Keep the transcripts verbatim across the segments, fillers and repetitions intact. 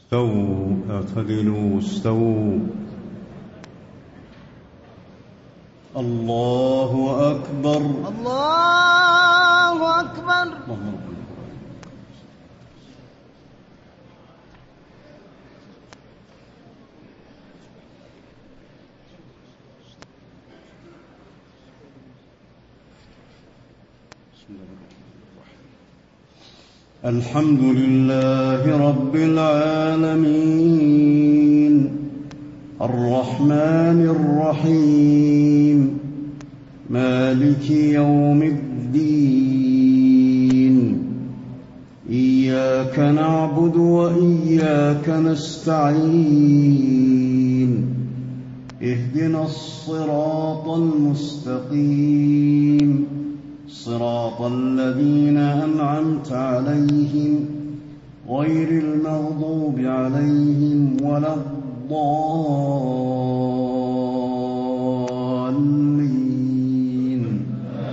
استووا اعتدلوا استووا. الله أكبر الله أكبر. الحمد لله رب العالمين الرحمن الرحيم مالك يوم الدين إياك نعبد وإياك نستعين اهدنا الصراط المستقيم صراط الذين أنعمت عليهم غير المغضوب عليهم ولا الضالين.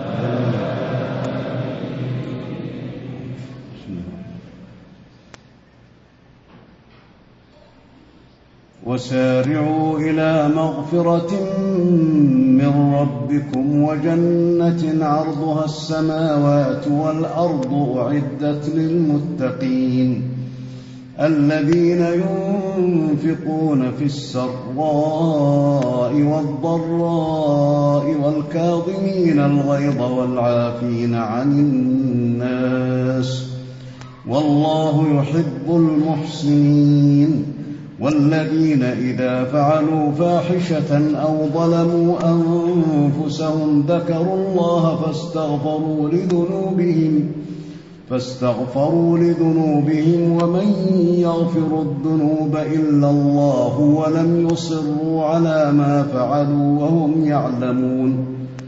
وسارعوا إلى مغفرة من ربكم وجنة عرضها السماوات والأرض أعدت للمتقين الذين ينفقون في السراء والضراء والكاظمين الغيظ والعافين عن الناس والله يحب المحسنين والذين إذا فعلوا فاحشة أو ظلموا أنفسهم ذكروا الله فاستغفروا لذنوبهم فاستغفروا لذنوبهم ومن يغفر الذنوب إلا الله ولم يصروا على ما فعلوا وهم يعلمون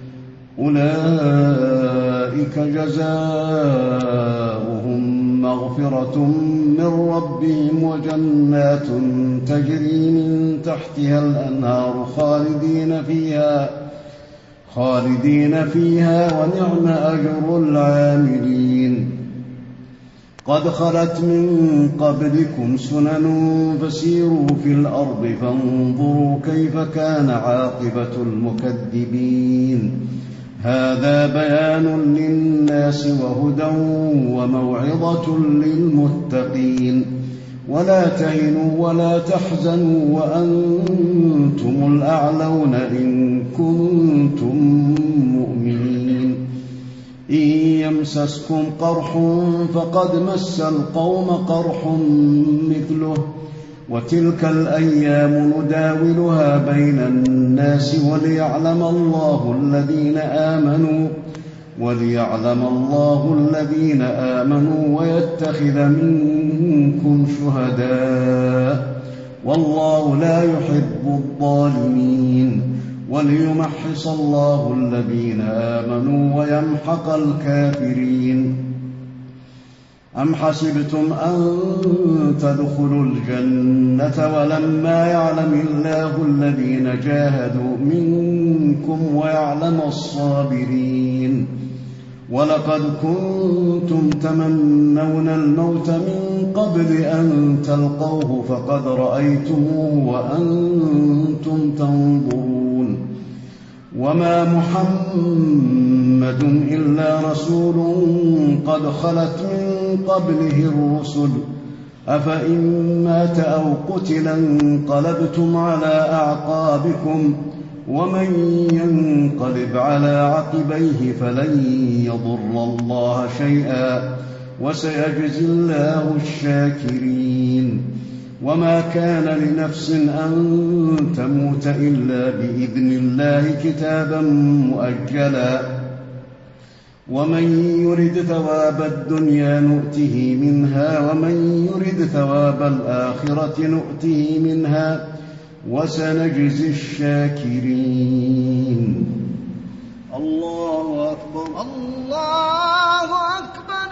أولئك جزاؤهم مغفرة من ربهم وجنات تجري من تحتها الأنهار خالدين فيها خالدين فيها ونعم أجر العاملين. قد خلت من قبلكم سنن فسيروا في الأرض فانظروا كيف كان عاقبة المكذبين. هذا بيان للناس وهدى وموعظة للمتقين. ولا تهنوا ولا تحزنوا وأنتم الأعلون إن كنتم مؤمنين. إن يمسسكم قرح فقد مس القوم قرح مثله وتلك الأيام نداولها بين الناس وليعلم الله الذين آمنوا وليعلم الله الذين آمنوا ويتخذ منكم شهداء والله لا يحب الظالمين وليمحص الله الذين آمنوا ويمحق الكافرين. أم حسبتم أن تدخلوا الجنة ولما يعلم الله الذين جاهدوا منكم ويعلم الصابرين. ولقد كنتم تمنون الموت من قبل أن تلقوه فقد رأيتموه وأنتم تنظرون. وما محمد إلا رسول قد خلت من قبله الرسل أفإن مات أو قتل انقلبتم على أعقابكم ومن ينقلب على عقبيه فلن يضر الله شيئا وسيجزي الله الشاكرين. وما كان لنفس أن تموت إلا بإذن الله كتابا مؤجلا ومن يرد ثواب الدنيا نؤته منها ومن يرد ثواب الآخرة نؤته منها وسنجزي الشاكرين. الله أكبر الله أكبر.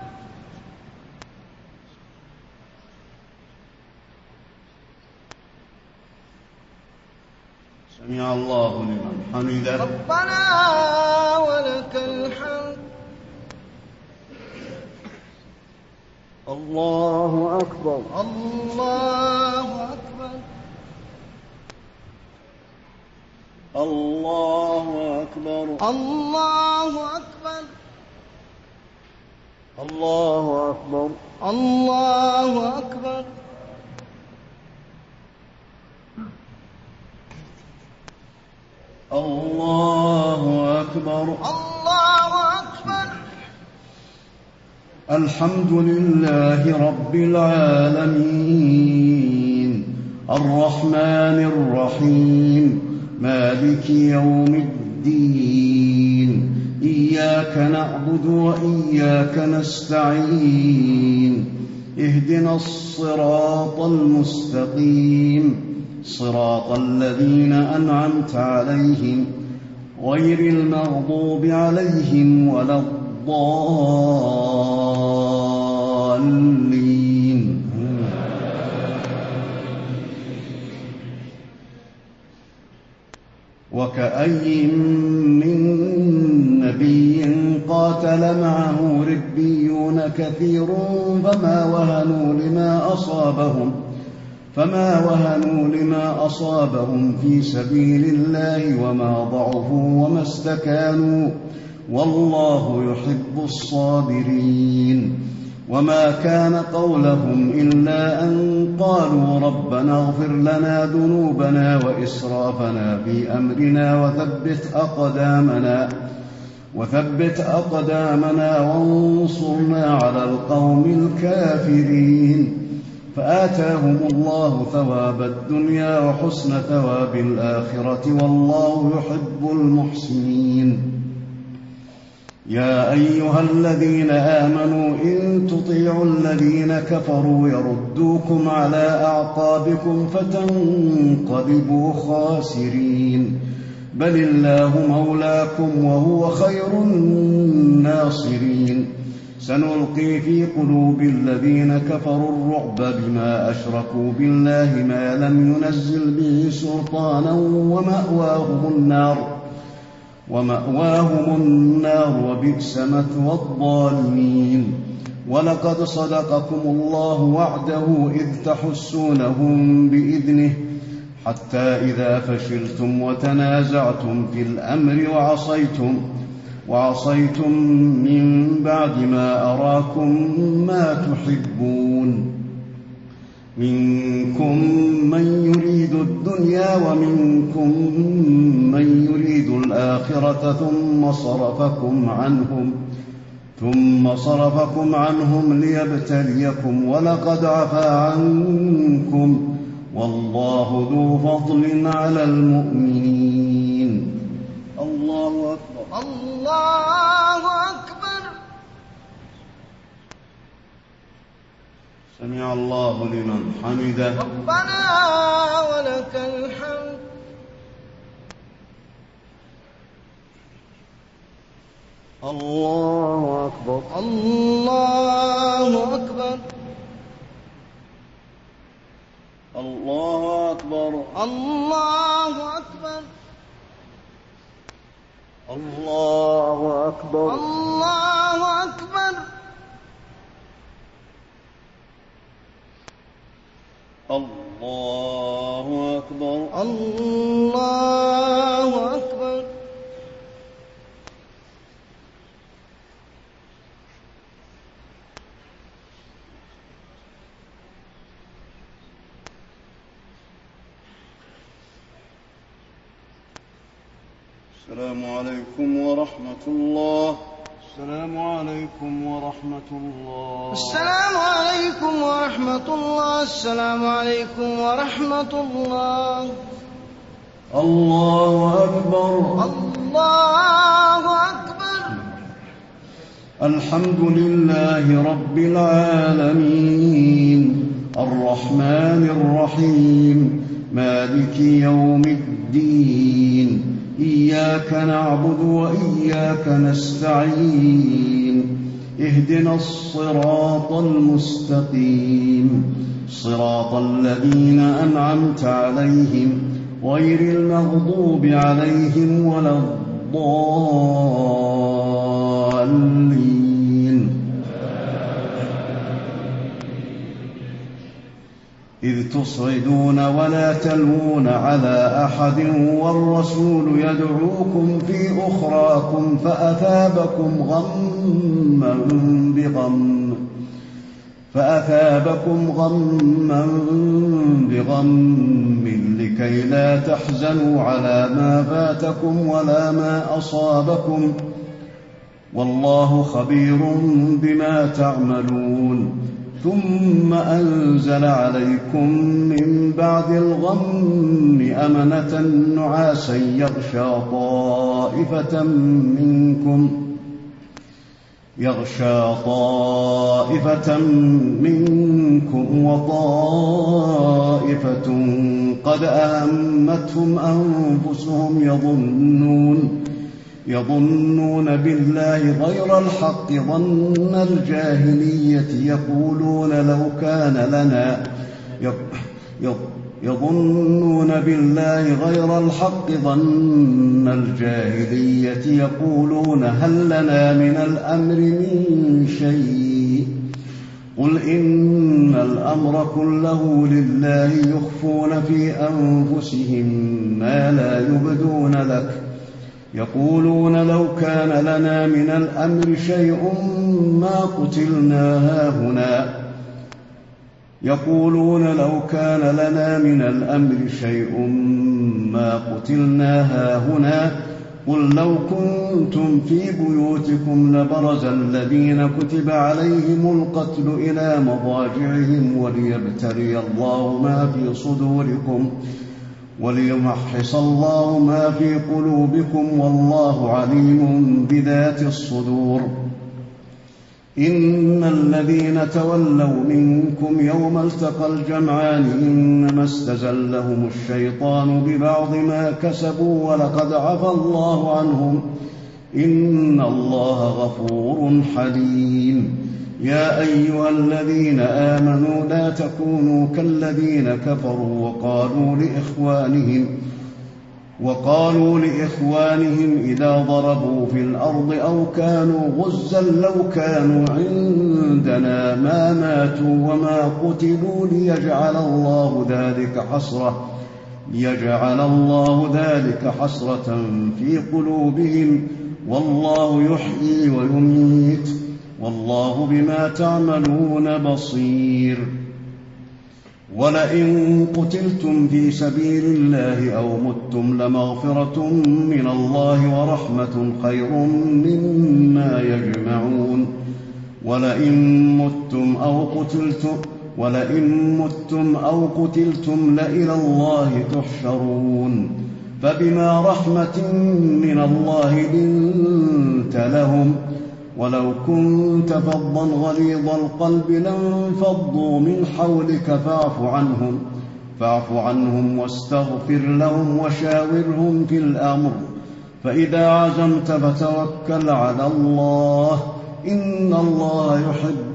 سمع الله لمن حمده ربنا ولك الحمد. الله أكبر. الله أكبر. الله أكبر. الله أكبر. الله أكبر. الله أكبر. الله أكبر. الله أكبر. الحمد لله رب العالمين الرحمن الرحيم مالك يوم الدين إياك نعبد وإياك نستعين اهدنا الصراط المستقيم صراط الذين أنعمت عليهم غير المغضوب عليهم ولا الضالين. وكأي من نبي قاتل معه ربيون كثير فما وهنوا لما أصابهم فما وهنوا لما أصابهم في سبيل الله وما ضعفوا وما استكانوا والله يحب الصابرين. وما كان قولهم إلا أن قالوا ربنا اغفر لنا ذنوبنا وإسرافنا في أمرنا وثبت أقدامنا وثبت أقدامنا وانصرنا على القوم الكافرين. فآتاهم الله ثواب الدنيا وحسن ثواب الآخرة والله يحب المحسنين. يا أيها الذين آمنوا إن تطيعوا الذين كفروا يردوكم على أعقابكم فتنقلبوا خاسرين بل الله مولاكم وهو خير الناصرين. سنلقي في قلوب الذين كفروا الرعب بما أشركوا بالله ما لم ينزل به سلطانا ومأواهم النار ومأواهم النار وبئس مثوى الظالمين. ولقد صدقكم الله وعده إذ تحسونهم بإذنه حتى إذا فشلتم وتنازعتم في الأمر وعصيتم وعصيتم من بعد ما أراكم ما تحبون منكم من يريد الدنيا ومنكم من يريد الآخرة ثم صرفكم عنهم ثم صرفكم عنهم ليبتليكم ولقد عفا عنكم والله ذو فضل على المؤمنين. الله أكبر. الله أكبر. سمع الله لمن حمده. ربنا ولك الحمد. الله أكبر. الله أكبر. الله أكبر. الله أكبر. الله أكبر. الله أكبر. الله أكبر. الله أكبر. السلام عليكم ورحمة الله. السلام عليكم ورحمة الله. السلام عليكم ورحمة الله. السلام عليكم ورحمة الله. الله أكبر. الله أكبر. الحمد لله رب العالمين الرحمن الرحيم مالك يوم الدين إياك نعبد وإياك نستعين اهدنا الصراط المستقيم صراط الذين أنعمت عليهم غير المغضوب عليهم ولا الضالين. إذ تصعدون ولا تلوون على أحد والرسول يدعوكم في أخراكم فأثابكم غما بغم فأثابكم غما بغم لكي لا تحزنوا على ما فاتكم ولا ما أصابكم والله خبير بما تعملون ثم أنزل عليكم من بعد الغم أمنة نعاسا يغشى طائفة منكم يغشى طائفة منكم وطائفة قد أهمتهم أنفسهم يظنون يظنون بالله غير الحق ظن الجاهلية يقولون لو كان لنا يظنون بالله غير الحق ظن الجاهلية يقولون هل لنا من الأمر من شيء قل إن الأمر كله لله يخفون في أنفسهم ما لا يبدون لك يقولون لو كان لنا من الأمر شيء ما قتلنا هاهنا يقولون لو كان لنا من الأمر شيء ما قتلنا هاهنا قل لو كنتم في بيوتكم لبرز الذين كتب عليهم القتل إلى مضاجعهم وليبتلي الله ما في صدوركم وليمحص الله ما في قلوبكم والله عليم بذات الصدور إن الذين تولوا منكم يوم التقى الجمعان إنما استزلهم الشيطان ببعض ما كسبوا ولقد عفى الله عنهم إن الله غفور حليم يا أيها الذين آمنوا لا تكونوا كالذين كفروا وقالوا لإخوانهم وقالوا لإخوانهم إذا ضربوا في الأرض أو كانوا غزا لو كانوا عندنا ما ماتوا وما قتلوا ليجعل الله ذلك حسرة ليجعل الله ذلك حسرة في قلوبهم والله يحيي ويميت والله بما تعملون بصير ولئن قتلتم في سبيل الله أو متم لمغفرة من الله ورحمة خير مما يجمعون ولئن متم أو قتلتم ولئن متم أو قتلتم لإلى الله تحشرون فبما رحمة من الله لنت لهم ولو كنت فظا غليظ القلب لانفضوا من حولك فاعف عنهم فاعف عنهم واستغفر لهم وشاورهم في الأمر فإذا عزمت فتوكل على الله إن الله يحب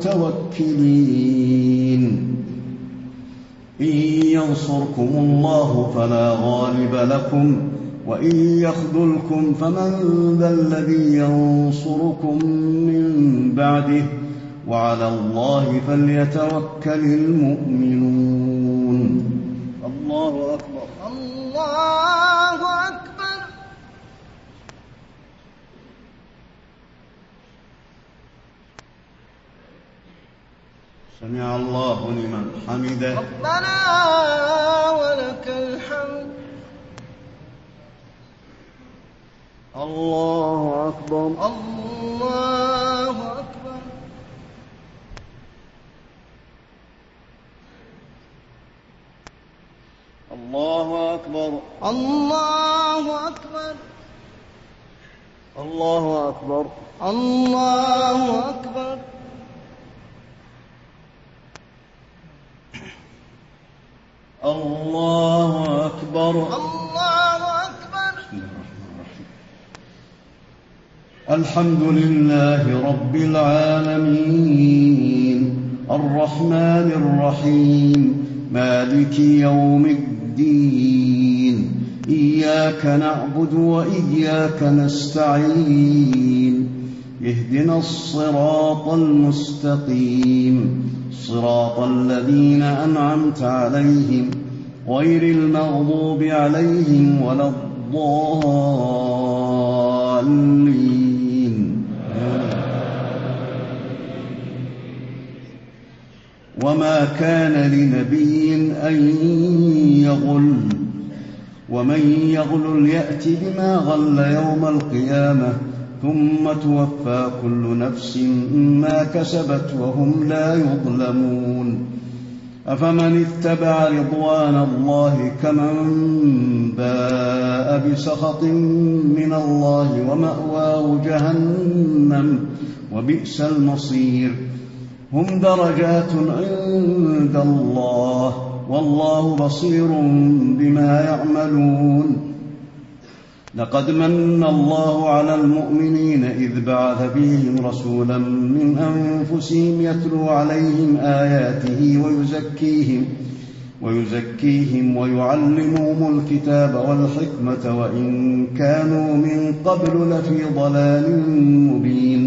المتوكلين إن ينصركم الله فلا غالب لكم وإن يخذلكم فمن ذا الذي ينصركم من بعده وعلى الله فليتوكل المؤمنون الله أكبر الله أكبر سمع الله لمن حمده ربنا ولك الحمد الله أكبر الله أكبر الله أكبر الله أكبر الله أكبر الله أكبر الله أكبر الله أكبر الحمد لله رب العالمين الرحمن الرحيم مالك يوم الدين إياك نعبد وإياك نستعين اهدنا الصراط المستقيم صراط الذين أنعمت عليهم غير المغضوب عليهم ولا الضالين. وما كان لنبي أن يغل ومن يغل يأت بما غل يوم القيامة ثم توفى كل نفس ما كسبت وهم لا يظلمون. أفمن اتبع رضوان الله كمن باء بسخط من الله ومأواه جهنم وبئس المصير. هم درجات عند الله والله بصير بما يعملون. لقد من الله على المؤمنين إذ بعث فيهم رسولا من أنفسهم يتلو عليهم آياته ويزكيهم ويزكيهم ويعلمهم الكتاب والحكمة وإن كانوا من قبل لفي ضلال مبين.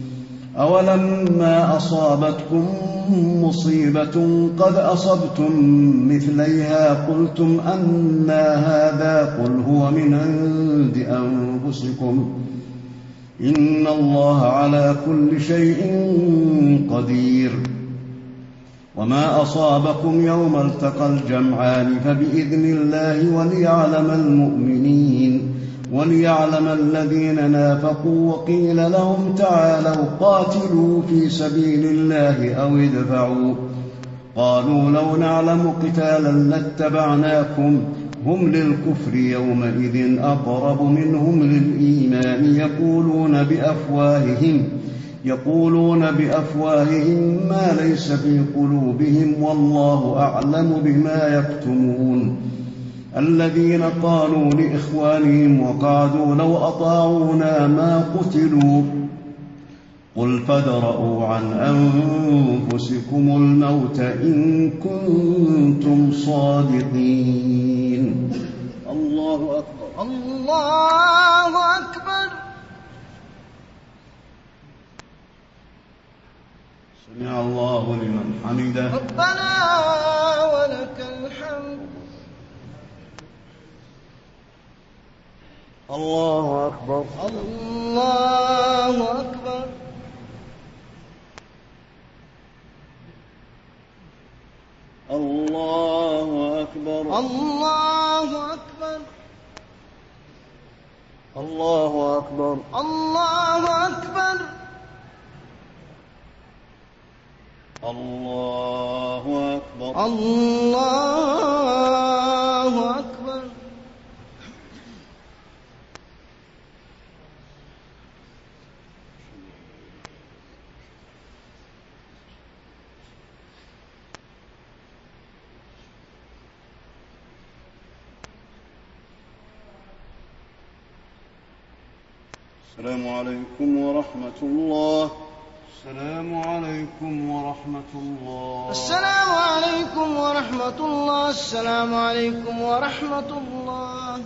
أولما أصابتكم مصيبة قد أصبتم مثليها قلتم أنى هذا قل هو من عند أنفسكم إن الله على كل شيء قدير. وما أصابكم يوم التقى الجمعان فبإذن الله وليعلم المؤمنين وليعلم الذين نافقوا وقيل لهم تعالوا قاتلوا في سبيل الله أو ادفعوا قالوا لو نعلم قتالا لاتبعناكم هم للكفر يومئذ أقرب منهم للإيمان يقولون بأفواههم يقولون بأفواههم ما ليس في قلوبهم والله أعلم بما يكتمون. الذين قالوا لإخوانهم وقعدوا لو أطاعونا ما قتلوا قل فادرءوا عن أنفسكم الموت إن كنتم صادقين. الله أكبر. الله أكبر. سمع الله لمن حمده. ربنا ولك الحمد. الله أكبر. الله أكبر. الله أكبر. الله أكبر. الله أكبر. الله أكبر. الله أكبر. الله أكبر. السلام عليكم ورحمة الله. السلام عليكم ورحمة الله. السلام عليكم ورحمة الله. السلام عليكم ورحمة الله.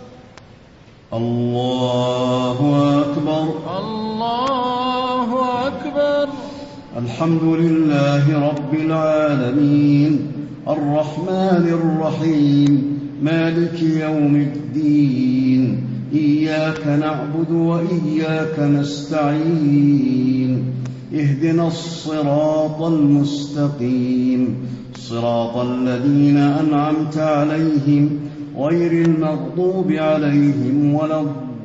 الله أكبر. الله أكبر. الحمد لله رب العالمين الرحمن الرحيم مالك يوم الدين إياك نعبد وإياك نستعين اهدنا الصراط المستقيم صراط الذين أنعمت عليهم غير المغضوب عليهم ولا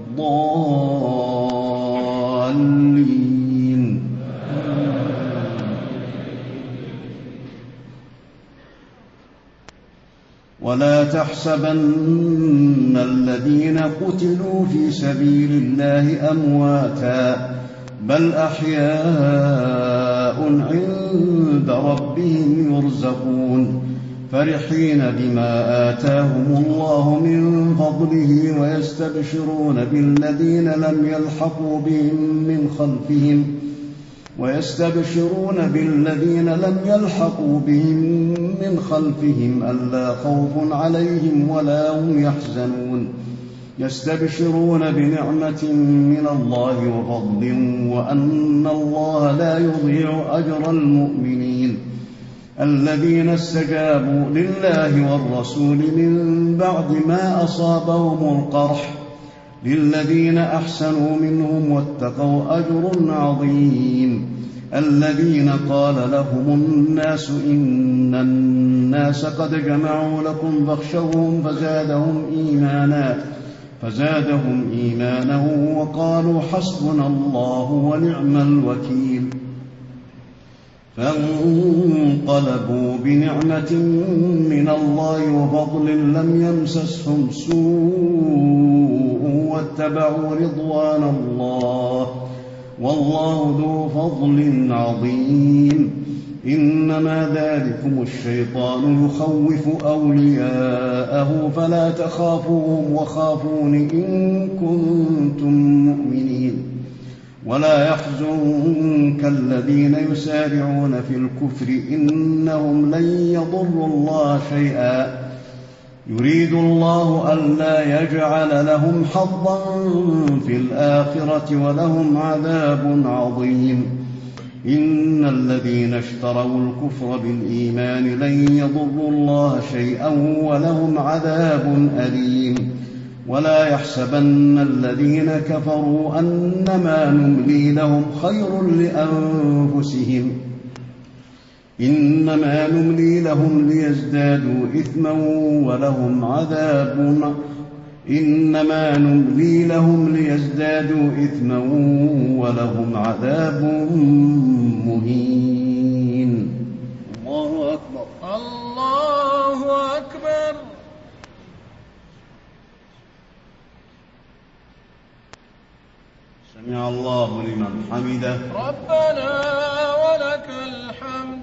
الضالين. ولا تحسبن الذين قتلوا في سبيل الله أمواتا بل أحياء عند ربهم يرزقون فرحين بما آتاهم الله من فضله ويستبشرون بالذين لم يلحقوا بهم من خلفهم ويستبشرون بالذين لم يلحقوا بهم من خلفهم ألا خوف عليهم ولا هم يحزنون يستبشرون بنعمة من الله وفضل وأن الله لا يضيع أجر المؤمنين الذين استجابوا لله والرسول من بعد ما أصابهم القرح للذين أحسنوا منهم واتقوا أجر عظيم الذين قال لهم الناس إن الناس قد جمعوا لكم فاخشوهم فزادهم إيمانا فزادهم إيمانا وقالوا حسبنا الله ونعم الوكيل فانقلبوا بنعمة من الله وفضل لم يمسسهم سوء واتبعوا رضوان الله والله ذو فضل عظيم إنما ذلكم الشيطان يخوف أولياءه فلا تخافوهم وخافون إن كنتم مؤمنين ولا يحزنك الذين يسارعون في الكفر إنهم لن يضروا الله شيئا يريد الله ألا يجعل لهم حظا في الآخرة ولهم عذاب عظيم إن الذين اشتروا الكفر بالإيمان لن يضروا الله شيئا ولهم عذاب أليم ولا يحسبن الذين كفروا أنما نملي لهم خير لأنفسهم إنما نملي لهم ليزدادوا إثما ولهم عذاب إنما نملي لهم ليزدادوا إثما ولهم عذاب مهين الله أكبر الله أكبر سمع الله لمن حمده ربنا ولك الحمد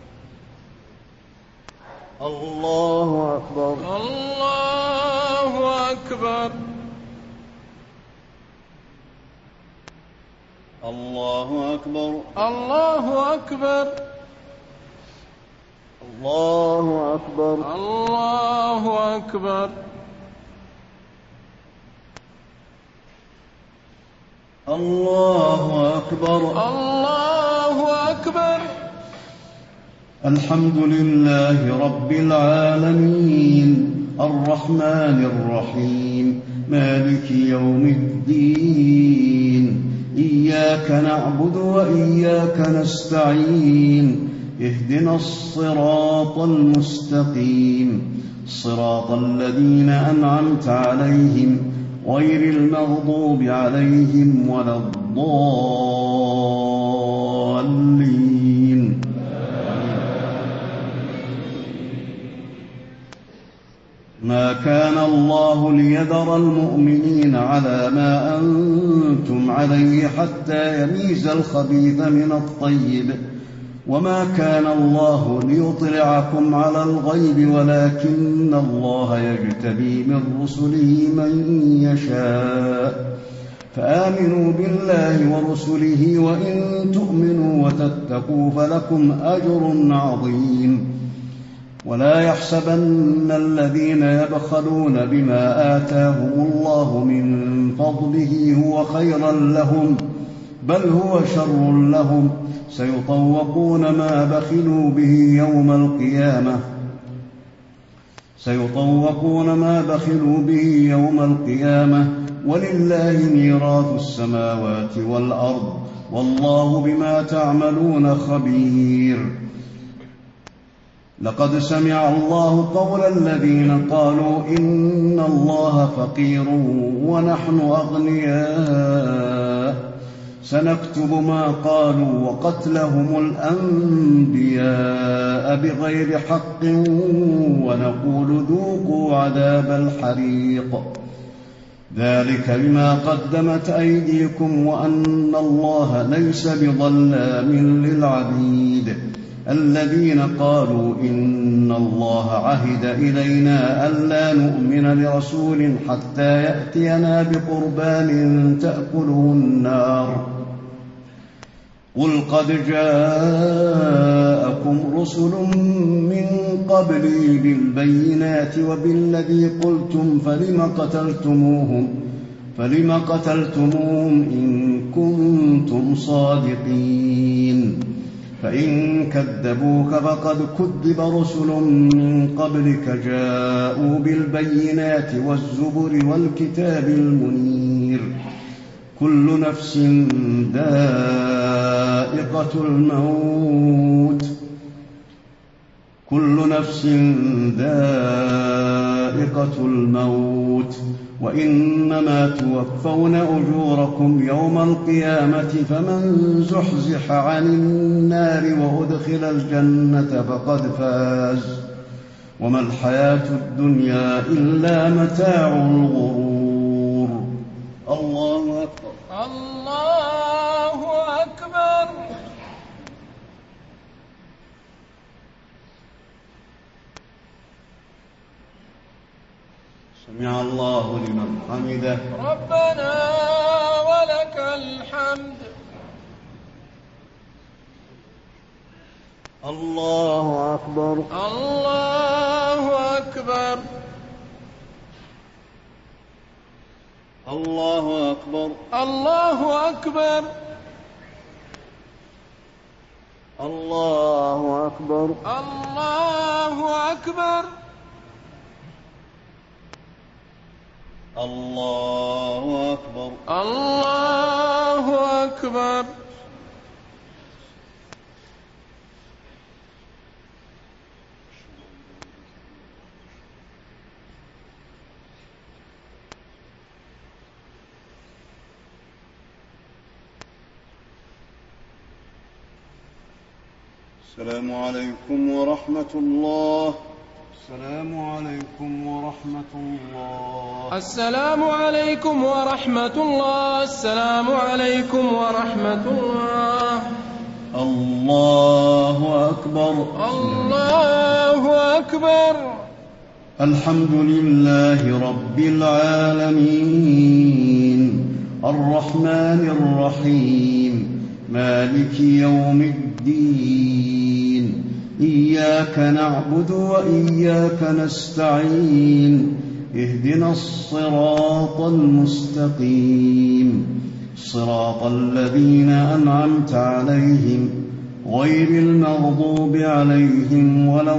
الله أكبر الله أكبر الله أكبر الله أكبر الله أكبر الله أكبر الله أكبر الله أكبر الحمد لله رب العالمين الرحمن الرحيم مالك يوم الدين إياك نعبد وإياك نستعين اهدنا الصراط المستقيم صراط الذين أنعمت عليهم غير المغضوب عليهم ولا الضالين ما كان الله ليذر المؤمنين على ما أنتم عليه حتى يميز الخبيث من الطيب وما كان الله ليطلعكم على الغيب ولكن الله يجتبي من رسله من يشاء فآمنوا بالله ورسله وإن تؤمنوا وتتقوا فلكم أجر عظيم ولا يحسبن الذين يبخلون بما آتاهم الله من فضله هو خيرا لهم بل هو شر لهم سيطوقون ما بخلوا به يوم القيامة سيطوقون ما بخلوا به يوم القيامة ولله ميراث السماوات والأرض والله بما تعملون خبير لقد سمع الله قول الذين قالوا إن الله فقير ونحن أغنياء سنكتب ما قالوا وقتلهم الأنبياء بغير حق ونقول ذوقوا عذاب الحريق ذلك بما قدمت أيديكم وأن الله ليس بظلام للعبيد الذين قالوا إن الله عهد إلينا ألا نؤمن لرسول حتى يأتينا بقربان تأكله النار قل قد جاءكم رسل من قبلي بالبينات وبالذي قلتم فلم قتلتموهم فلم قتلتموهم إن كنتم صادقين فإن كذبوك فقد كذب رسل من قبلك جاءوا بالبينات والزبر والكتاب المنير كل نفس ذائقة الموت كل نفس ذائقة الموت وإنما توفون أجوركم يوم القيامة فمن زحزح عن النار وأدخل الجنة فقد فاز وما الحياة الدنيا إلا متاع الغرور. الله أكبر. الله أكبر. سمع الله لمن حمده. ربنا ولك الحمد. الله أكبر. الله أكبر. الله أكبر. الله أكبر. الله أكبر. الله أكبر. الله أكبر. الله أكبر. السلام عليكم ورحمة الله. السلام عليكم ورحمة الله. السلام عليكم ورحمة الله. السلام عليكم ورحمة الله. الله أكبر. الله أكبر. الحمد لله رب العالمين الرحمن الرحيم مالك يوم الدين إياك نعبد وإياك نستعين اهدنا الصراط المستقيم صراط الذين أنعمت عليهم غير المغضوب عليهم ولا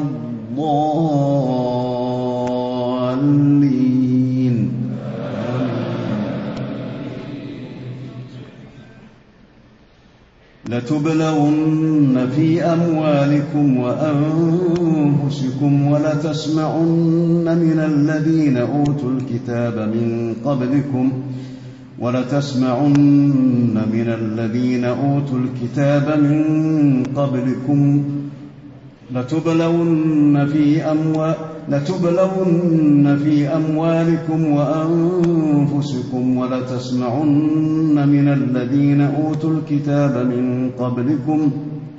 الضالين. لتبلون في أموالكم وأنفسكم ولتسمعن من الذين أوتوا الكتاب من قبلكم ولتسمعن من الذين أوتوا الكتاب من قبلكم لتبلون في أموال لتبلون في أموالكم وأنفسكم ولتسمعن من الذين أوتوا الكتاب من قبلكم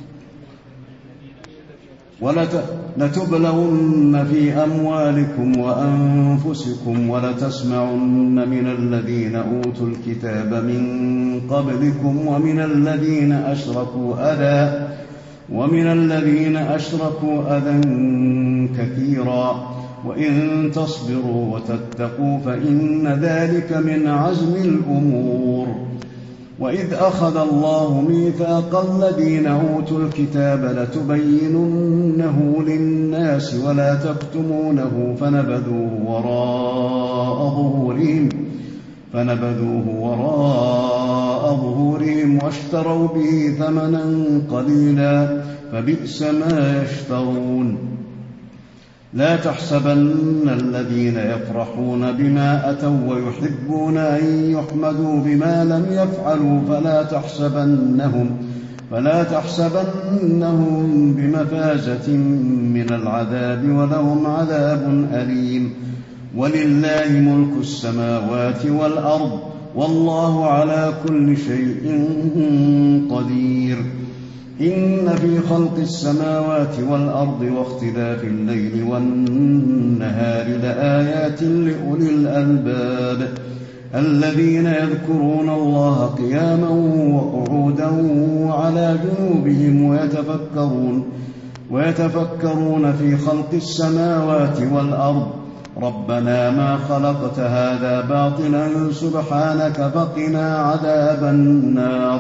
لتبلون في أموالكم وأنفسكم ولتسمعن من الذين أوتوا الكتاب من قبلكم ومن الذين أشركوا أذى ومن الذين أشركوا أذى كثيرا وإن تصبروا وتتقوا فإن ذلك من عزم الأمور. وإذ أخذ الله ميثاق الذين أوتوا الكتاب لتبيننه للناس ولا تكتمونه فنبذوه وراء ظهورهم فنبذوه وراء ظهورهم واشتروا به ثمنا قليلا فبئس ما يشترون. لا تحسبن الذين يفرحون بما أتوا ويحبون أن يحمدوا بما لم يفعلوا فلا تحسبنهم فلا تحسبنهم بمفازة من العذاب ولهم عذاب أليم. ولله ملك السماوات والأرض والله على كل شيء قدير. إن في خلق السماوات والأرض واختلاف الليل والنهار لآيات لأولي الألباب الذين يذكرون الله قياما وقعودا وعلى جنوبهم ويتفكرون ويتفكرون في خلق السماوات والأرض ربنا ما خلقت هذا باطلا سبحانك فقنا عذاب النار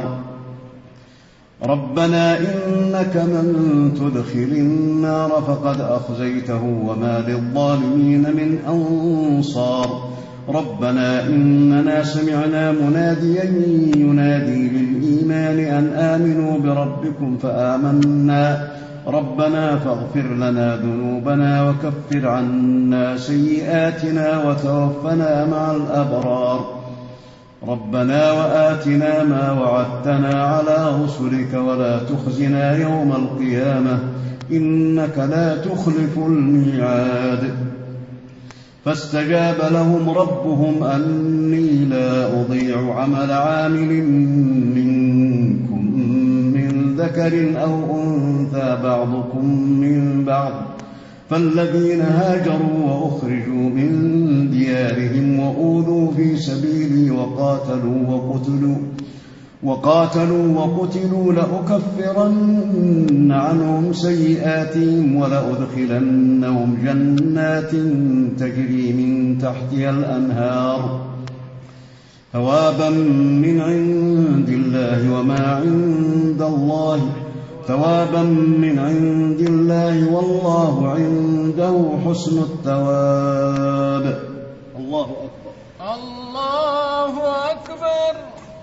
ربنا إنك من تدخل النار فقد أخزيته وما للظالمين من أنصار ربنا إننا سمعنا مناديا ينادي للإيمان أن آمنوا بربكم فآمنا ربنا فاغفر لنا ذنوبنا وكفر عنا سيئاتنا وتوفنا مع الأبرار ربنا وآتنا ما وعدتنا على رسلك ولا تخزنا يوم القيامة إنك لا تخلف الميعاد فاستجاب لهم ربهم أني لا أضيع عمل عامل منكم من ذكر أو أنثى بعضكم من بعض فالذين هاجروا وأخرجوا من ديارهم وأوذوا في سبيلي وقاتلوا وقتلوا وقاتلوا وقتلوا لأكفرن عنهم سيئاتهم ولأدخلنهم جنات تجري من تحتها الأنهار ثوابا من عند الله وما عند الله ثوابا من عند الله والله عنده حسن الثواب الله أكبر الله أكبر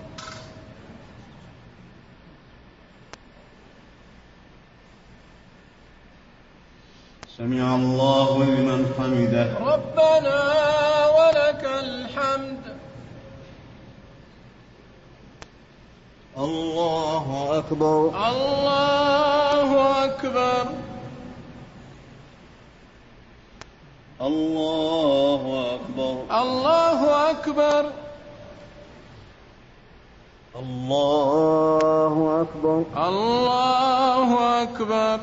سمع الله لمن حمده ربنا ولك الحمد الله أكبر الله أكبر الله أكبر الله أكبر الله أكبر الله أكبر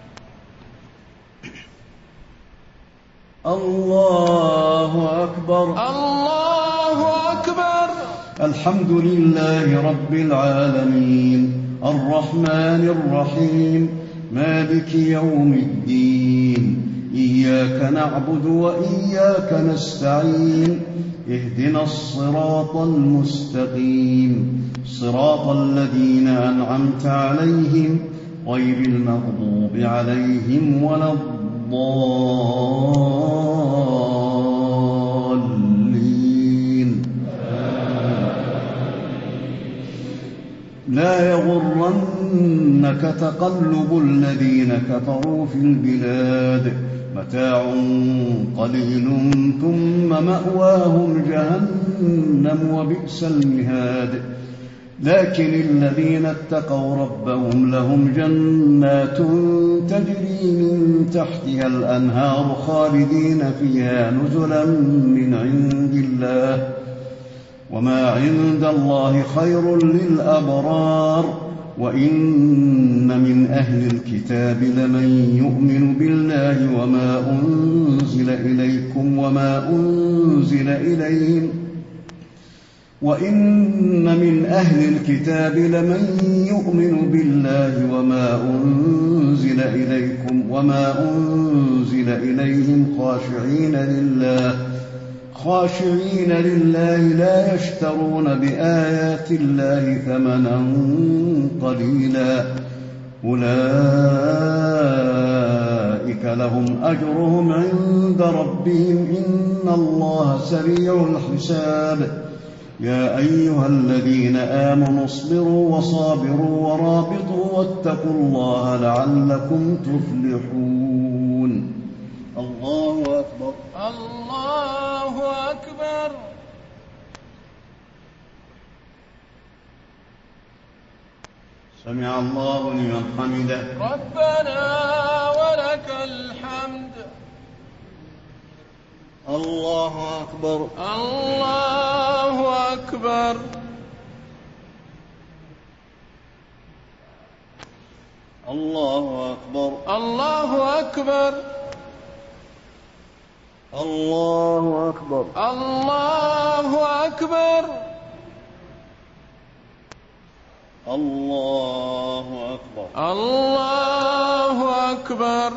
الله أكبر الله أكبر الحمد لله رب العالمين الرحمن الرحيم مالك يوم الدين إياك نعبد وإياك نستعين اهدنا الصراط المستقيم صراط الذين أنعمت عليهم غير المغضوب عليهم ولا الضالين لا يغرنك تقلب الذين كفروا في البلاد متاع قليل ثم مأواهم جهنم وبئس المهاد لكن الذين اتقوا ربهم لهم جنات تجري من تحتها الأنهار خالدين فيها نزلا من عند الله وما عند الله خير للأبرار وإن من أهل الكتاب لمن يؤمن بالله وما أنزل إليكم وما أنزل إليهم وإن من أهل الكتاب لمن يؤمن بالله وما أنزل إليكم وما أنزل إليهم خاشعين لله خاشعين لله لا يشترون بآيات الله ثمنا قليلا أولئك لهم أجرهم عند ربهم إن الله سريع الحساب يا أيها الذين آمنوا اصبروا وصابروا ورابطوا واتقوا الله لعلكم تفلحون الله أكبر الله أكبر سمع الله لمن حمده ربنا ولك الحمد الله أكبر الله أكبر الله أكبر الله أكبر الله أكبر الله أكبر الله أكبر. الله أكبر.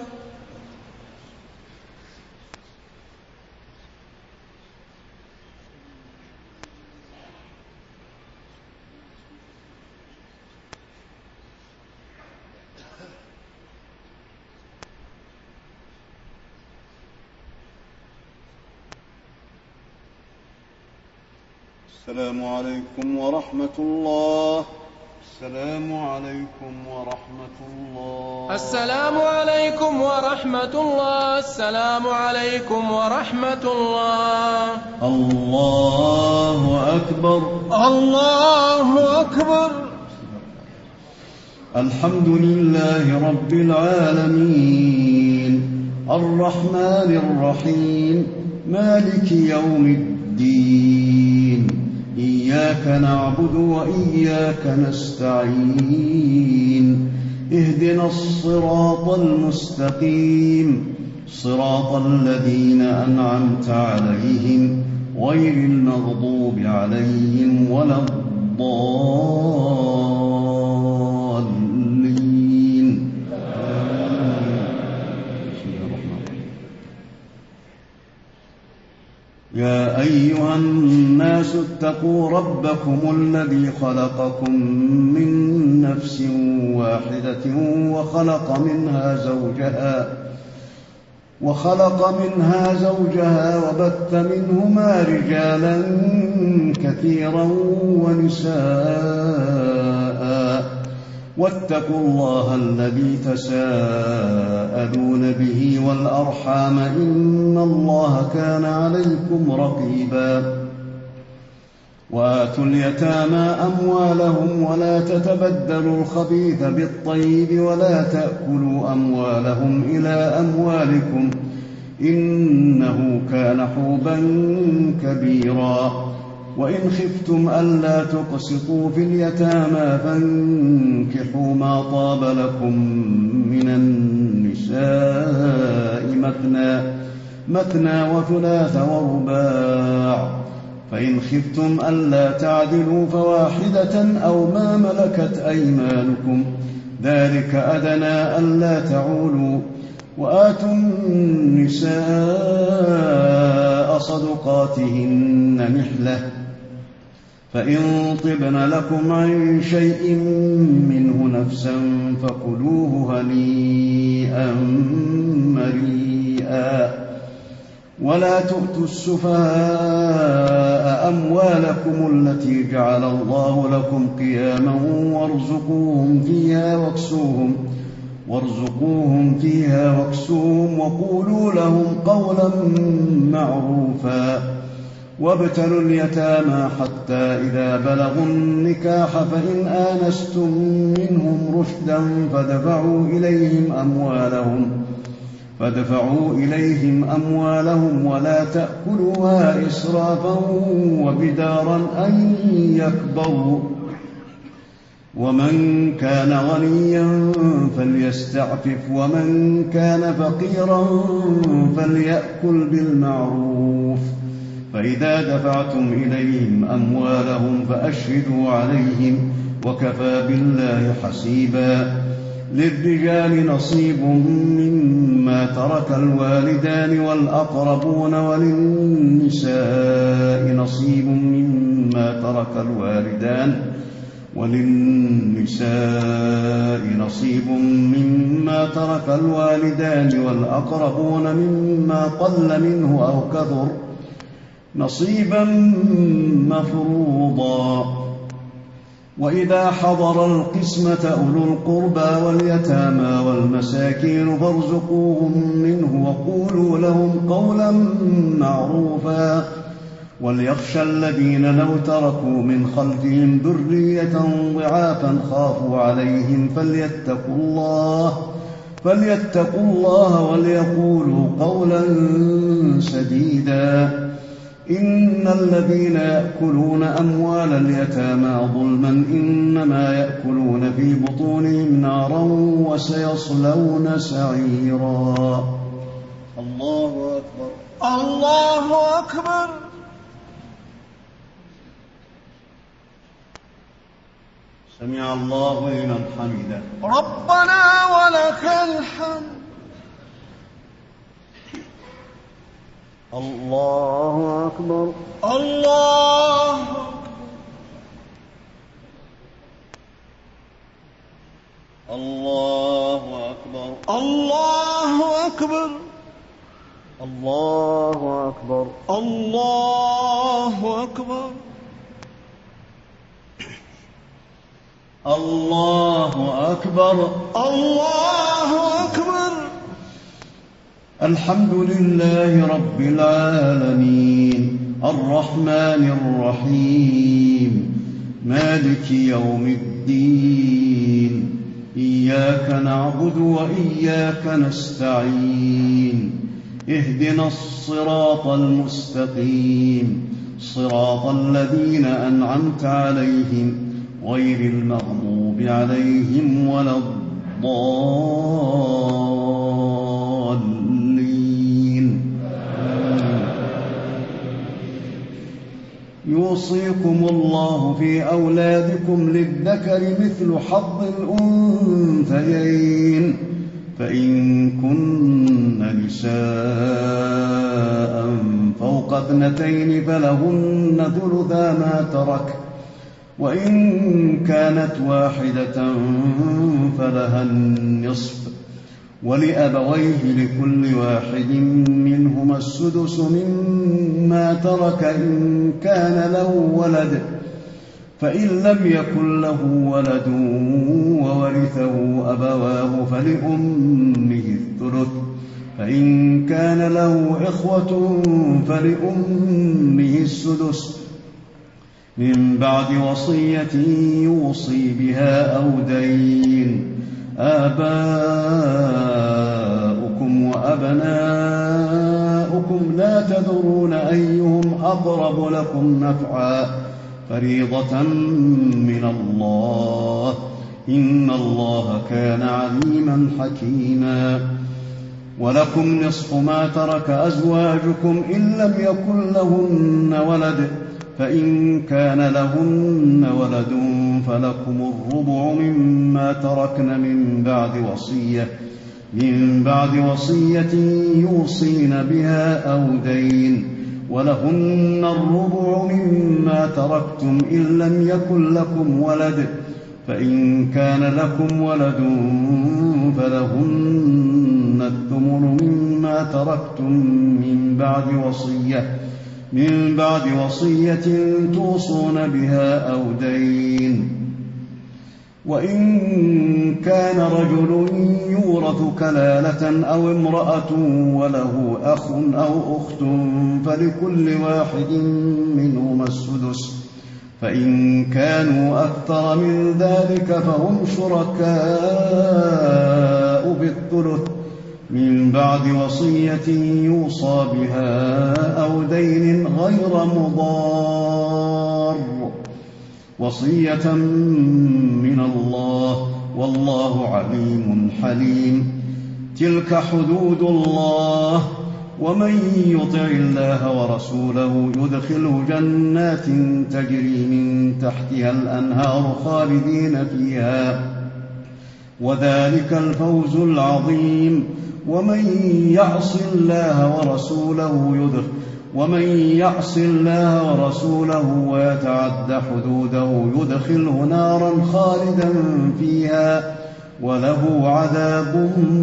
السلام عليكم ورحمة الله. السلام عليكم ورحمة الله. السلام عليكم ورحمة الله. السلام عليكم ورحمة الله. الله أكبر. الله أكبر. الحمد لله رب العالمين الرحمن الرحيم مالك يوم الدين إياك نعبد وإياك نستعين اهدنا الصراط المستقيم صراط الذين أنعمت عليهم غير المغضوب عليهم ولا الضالين. يا أيها الناس اتقوا ربكم الذي خلقكم من نفس واحدة وخلق منها زوجها وخلق منها زوجها وبث منهما رجالا كثيرا ونساء واتقوا الله الذي تساءلون به والأرحام إن الله كان عليكم رقيبا. وآتوا اليتامى أموالهم ولا تتبدلوا الخبيث بالطيب ولا تأكلوا أموالهم إلى أموالكم إنه كان حوبا كبيرا. وإن خفتم ألا تقسطوا في اليتامى فانكحوا ما طاب لكم من النساء مثنى مثنى وثلاث ورباع فإن خفتم ألا تعدلوا فواحدة أو ما ملكت أيمانكم ذلك أدنى ألا تعولوا. وآتوا النساء صدقاتهن نحلة فإن طبن لكم عن شيء منه نفسا فكلوه هنيئا مريئا. ولا تؤتوا السفهاء أموالكم التي جعل الله لكم قياما وارزقوهم فيها واكسوهم وارزقوهم فيها واكسوهم وقولوا لهم قولا معروفا. وابتلوا اليتامى حتى إذا بلغوا النكاح فإن آنستم منهم رشدا فدفعوا إليهم أموالهم فدفعوا إليهم أموالهم ولا تأكلوها إسرافا وبدارا أن يكبروا. ومن كان غنيا فليستعفف ومن كان فقيرا فليأكل بالمعروف. فإذا دفعتم إليهم أموالهم فأشهدوا عليهم وكفى بالله حسيبا. للرجال نصيب مما ترك الوالدان والأقربون وللنساء نصيب مما ترك الوالدان وللنساء نصيب مما ترك الوالدان والأقربون مما قل منه أو كثر نصيبا مفروضا. وإذا حضر القسمة أولو القربى واليتامى والمساكين فارزقوهم منه وقولوا لهم قولا معروفا. وليخشى الذين لو تركوا من خلفهم ذرية ضعافا خافوا عليهم فليتقوا الله فليتقوا الله وليقولوا قولا سديدا. إن الذين يأكلون أموال اليتامى ظلما إنما يأكلون في بطونهم نارا وسيصلون سعيرا. الله أكبر. الله أكبر. سمع الله لمن حمده. ربنا ولك الحمد. الله أكبر. الله الله أكبر. الله أكبر. الله أكبر. الله أكبر. الله أكبر. الله أكبر. الحمد لله رب العالمين الرحمن الرحيم مالك يوم الدين إياك نعبد وإياك نستعين اهدنا الصراط المستقيم صراط الذين أنعمت عليهم غير المغضوب عليهم ولا الضالين. يوصيكم الله في أولادكم للذكر مثل حظ الأنثيين فإن كن نساء فوق اثنتين فلهن ثلثا ما ترك وإن كانت واحدة فلها النصف ولأبويه لكل واحد منهما السدس مما ترك إن كان له ولد فإن لم يكن له ولد وورثه أبواه فلأمه الثلث فإن كان له إخوة فلأمه السدس من بعد وصية يوصي بها أو دين. آباؤكم وأبناؤكم لا تدرون أيهم أقرب لكم نفعا فريضة من الله إن الله كان عليما حكيما. ولكم نصف ما ترك أزواجكم إن لم يكن لهن ولد فإن كان لهن ولد فلكم الربع مما تركن من بعد وصية من بعد وصية يوصين بها أو دين ولهن الربع مما تركتم إن لم يكن لكم ولد فإن كان لكم ولد فلهن الثمن مما تركتم من بعد وصية من بعد وصية توصون بها أو دين. وإن كان رجل يورث كلالة أو امرأة وله أخ أو أخت فلكل واحد منهما السدس فإن كانوا أكثر من ذلك فهم شركاء بالثلث من بعد وصية يوصى بها أو دين غير مضار وصية من الله والله عليم حليم. تلك حدود الله ومن يطع الله ورسوله يدخله جنات تجري من تحتها الأنهار خالدين فيها وذلك الفوز العظيم. ومن يعص الله ورسوله يدخل ومن يعص الله ورسوله ويتعد حدوده يدخله نارا خالدا فيها وله عذاب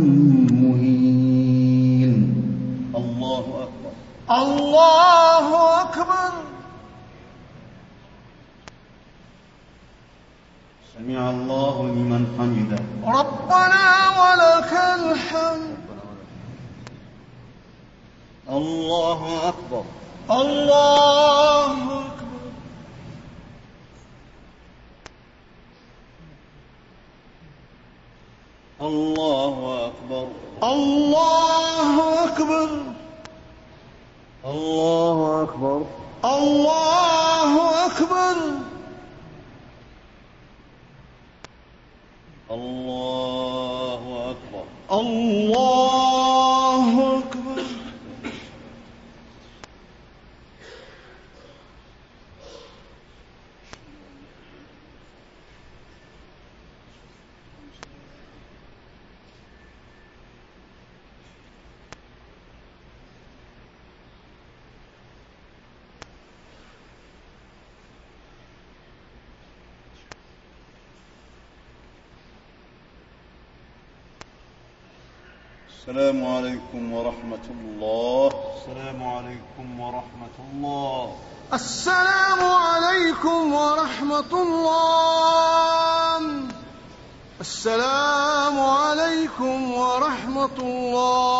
مهين. الله أكبر. الله أكبر. سمع الله لمن حمده. ربنا ولك الحمد. الله أكبر. الله أكبر. الله أكبر. الله أكبر. الله أكبر. الله أكبر. الله أكبر. الله أكبر. السلام عليكم ورحمة الله. السلام عليكم ورحمة الله. السلام عليكم ورحمة الله. السلام عليكم ورحمة الله.